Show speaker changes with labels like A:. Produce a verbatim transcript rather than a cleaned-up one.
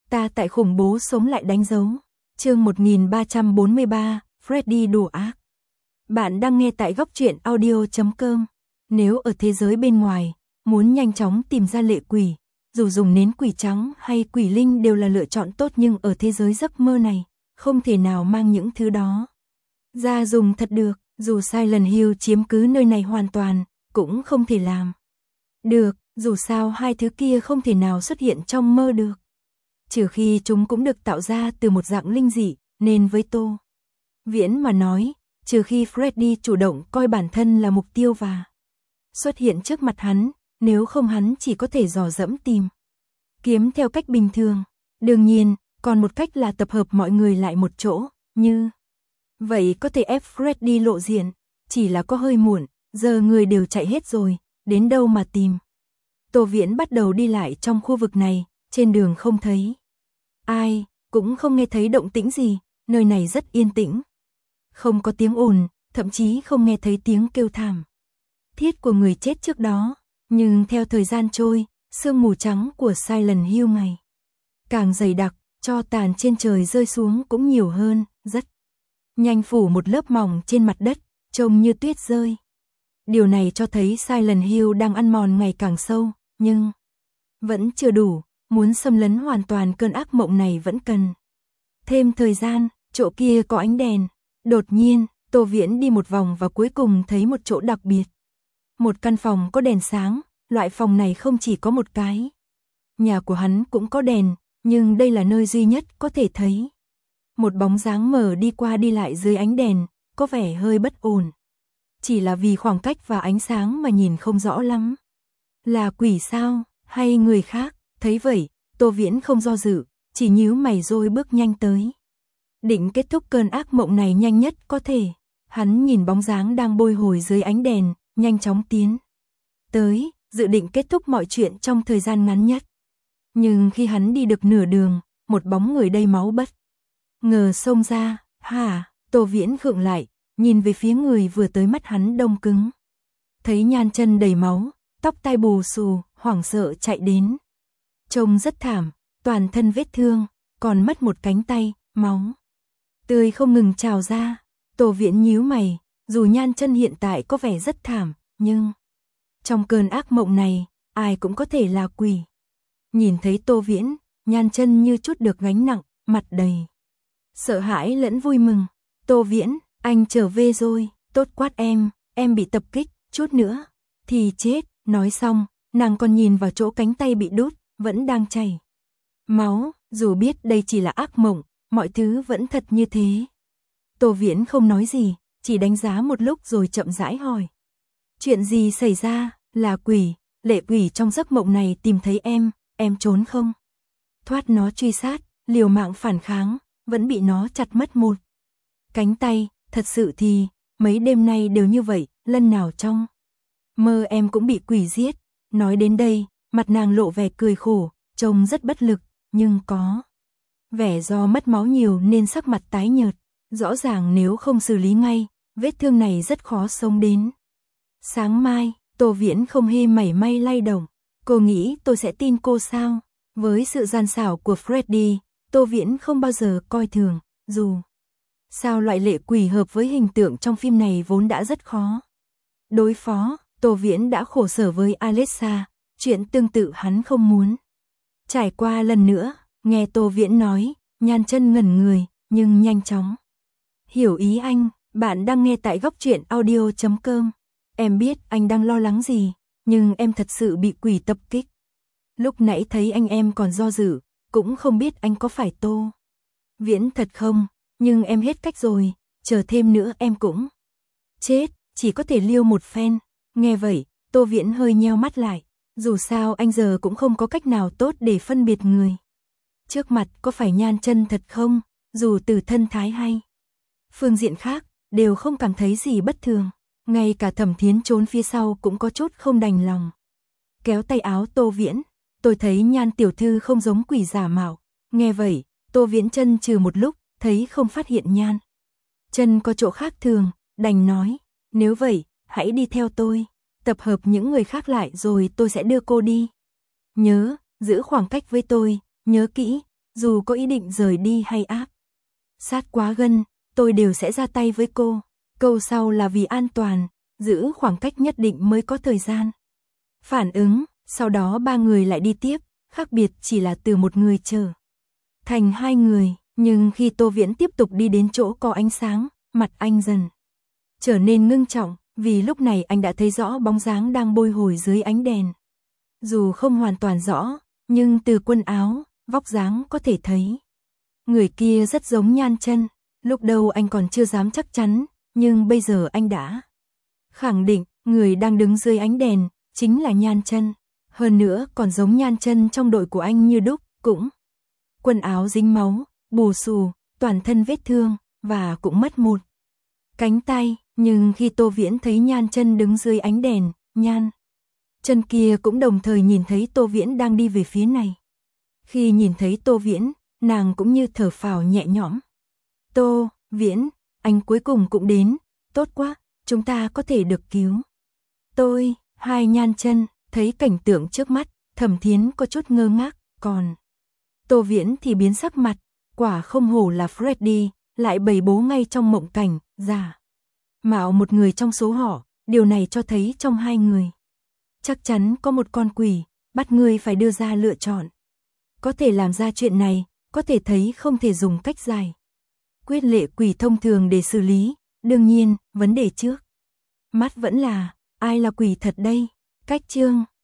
A: Ta tại khủng bố sống lại đánh dấu. Chương một nghìn ba trăm bốn mươi ba, Freddy đồ ác. Bạn đang nghe tại góc truyện audio chấm com. Nếu ở thế giới bên ngoài, muốn nhanh chóng tìm ra lệ quỷ, dù dùng nến quỷ trắng hay quỷ linh đều là lựa chọn tốt, nhưng ở thế giới giấc mơ này, không thể nào mang những thứ đó ra dùng thật được. Dù Silent Hill chiếm cứ nơi này hoàn toàn, cũng không thể làm được, dù sao hai thứ kia không thể nào xuất hiện trong mơ được. Trừ khi chúng cũng được tạo ra từ một dạng linh dị, nên với Tô Viễn mà nói, trừ khi Freddy chủ động coi bản thân là mục tiêu và xuất hiện trước mặt hắn, nếu không hắn chỉ có thể dò dẫm tìm kiếm theo cách bình thường. Đương nhiên, còn một cách là tập hợp mọi người lại một chỗ, như vậy có thể ép Freddy lộ diện, chỉ là có hơi muộn, giờ người đều chạy hết rồi, đến đâu mà tìm. Tô Viễn bắt đầu đi lại trong khu vực này, trên đường không thấy ai, cũng không nghe thấy động tĩnh gì, nơi này rất yên tĩnh. Không có tiếng ồn, thậm chí không nghe thấy tiếng kêu thảm thiết của người chết trước đó, nhưng theo thời gian trôi, sương mù trắng của Silent Hill ngày càng dày đặc, tro tàn trên trời rơi xuống cũng nhiều hơn, rất nhanh phủ một lớp mỏng trên mặt đất, trông như tuyết rơi. Điều này cho thấy Silent Hill đang ăn mòn ngày càng sâu, nhưng vẫn chưa đủ, muốn xâm lấn hoàn toàn cơn ác mộng này vẫn cần thêm thời gian. Chỗ kia có ánh đèn. Đột nhiên, Tô Viễn đi một vòng và cuối cùng thấy một chỗ đặc biệt. Một căn phòng có đèn sáng, loại phòng này không chỉ có một cái. Nhà của hắn cũng có đèn, nhưng đây là nơi duy nhất có thể thấy một bóng dáng mờ đi qua đi lại dưới ánh đèn, có vẻ hơi bất ổn. Chỉ là vì khoảng cách và ánh sáng mà nhìn không rõ lắm. Là quỷ sao, hay người khác? Thấy vậy, Tô Viễn không do dự, chỉ nhíu mày rồi bước nhanh tới. Định kết thúc cơn ác mộng này nhanh nhất có thể. Hắn nhìn bóng dáng đang bồi hồi dưới ánh đèn, nhanh chóng tiến tới, dự định kết thúc mọi chuyện trong thời gian ngắn nhất. Nhưng khi hắn đi được nửa đường, một bóng người đầy máu bất ngờ xông ra. Hả? Tô Viễn khựng lại, nhìn về phía người vừa tới, mắt hắn đông cứng. Thấy Nhan Chân đầy máu, tóc tai bù xù, hoảng sợ chạy đến. Trông rất thảm, toàn thân vết thương, còn mất một cánh tay, máu tươi không ngừng trào ra. Tô Viễn nhíu mày, dù Nhan Chân hiện tại có vẻ rất thảm, nhưng trong cơn ác mộng này, ai cũng có thể là quỷ. Nhìn thấy Tô Viễn, Nhan Chân như chút được gánh nặng, mặt đầy sợ hãi lẫn vui mừng. Tô Viễn, anh trở về rồi, tốt quá em, em bị tập kích, chút nữa thì chết. Nói xong, nàng còn nhìn vào chỗ cánh tay bị đút, vẫn đang chảy máu, dù biết đây chỉ là ác mộng, mọi thứ vẫn thật như thế. Tô Viễn không nói gì, chỉ đánh giá một lúc rồi chậm rãi hỏi. Chuyện gì xảy ra? Là quỷ, lệ quỷ trong giấc mộng này tìm thấy em, em trốn không thoát nó truy sát, liều mạng phản kháng, vẫn bị nó chặt mất một cánh tay. Thật sự thì, mấy đêm nay đều như vậy, lần nào trong mơ em cũng bị quỷ giết. Nói đến đây, mặt nàng lộ vẻ cười khổ, trông rất bất lực, nhưng có vẻ do mất máu nhiều nên sắc mặt tái nhợt. Rõ ràng nếu không xử lý ngay, vết thương này rất khó sống đến sáng mai. Tô Viễn không hề mảy may lay động. Cô nghĩ tôi sẽ tin cô sao? Với sự gian xảo của Freddy, Tô Viễn không bao giờ coi thường, dù sao loại lệ quỷ hợp với hình tượng trong phim này vốn đã rất khó đối phó. Tô Viễn đã khổ sở với Alexa, chuyện tương tự hắn không muốn trải qua lần nữa. Nghe Tô Viễn nói, Nhan Chân ngẩn người, nhưng nhanh chóng hiểu ý anh. Bạn đang nghe tại góc truyện audio chấm com. Em biết anh đang lo lắng gì, nhưng em thật sự bị quỷ tập kích. Lúc nãy thấy anh em còn do dự, cũng không biết anh có phải Tô Viễn thật không, nhưng em hết cách rồi, chờ thêm nữa em cũng chết, chỉ có thể liêu một phen. Nghe vậy, Tô Viễn hơi nheo mắt lại, dù sao anh giờ cũng không có cách nào tốt để phân biệt người trước mặt có phải Nhan Chân thật không, dù từ thân thái hay phương diện khác, đều không cảm thấy gì bất thường. Ngay cả Thẩm Thiến trốn phía sau cũng có chút không đành lòng. Kéo tay áo Tô Viễn, tôi thấy Nhan tiểu thư không giống quỷ giả mạo. Nghe vậy, Tô Viễn chân trừ một lúc, thấy không phát hiện Nhan Chân có chỗ khác thường, đành nói, nếu vậy, hãy đi theo tôi, tập hợp những người khác lại rồi tôi sẽ đưa cô đi. Nhớ, giữ khoảng cách với tôi, nhớ kỹ, dù có ý định rời đi hay áp sát quá gần, tôi đều sẽ ra tay với cô. Câu sau là vì an toàn, giữ khoảng cách nhất định mới có thời gian phản ứng, sau đó ba người lại đi tiếp, khác biệt chỉ là từ một người trở thành hai người, nhưng khi Tô Viễn tiếp tục đi đến chỗ có ánh sáng, mặt anh dần trở nên ngưng trọng, vì lúc này anh đã thấy rõ bóng dáng đang bồi hồi dưới ánh đèn. Dù không hoàn toàn rõ, nhưng từ quần áo, vóc dáng có thể thấy. Người kia rất giống Nhan Chân, lúc đầu anh còn chưa dám chắc chắn, nhưng bây giờ anh đã khẳng định, người đang đứng dưới ánh đèn, chính là Nhan Chân. Hơn nữa còn giống Nhan Chân trong đội của anh như đúc, cũng quần áo dính máu, bù xù, toàn thân vết thương, và cũng mất một cánh tay, nhưng khi Tô Viễn thấy Nhan Chân đứng dưới ánh đèn, Nhan Chân kia cũng đồng thời nhìn thấy Tô Viễn đang đi về phía này. Khi nhìn thấy Tô Viễn, nàng cũng như thở phào nhẹ nhõm. Tô Viễn, anh cuối cùng cũng đến, tốt quá, chúng ta có thể được cứu. Tôi, hai Nhan Chân, thấy cảnh tượng trước mắt, Thẩm Thiến có chút ngơ ngác, còn Tô Viễn thì biến sắc mặt, quả không hổ là Freddy, lại bày bố ngay trong mộng cảnh, giả mạo một người trong số họ, điều này cho thấy trong hai người chắc chắn có một con quỷ, bắt người phải đưa ra lựa chọn. Có thể làm ra chuyện này, có thể thấy không thể dùng cách giải quyết lệ quỷ thông thường để xử lý, đương nhiên, vấn đề trước mắt vẫn là, ai là quỷ thật đây? Cách chương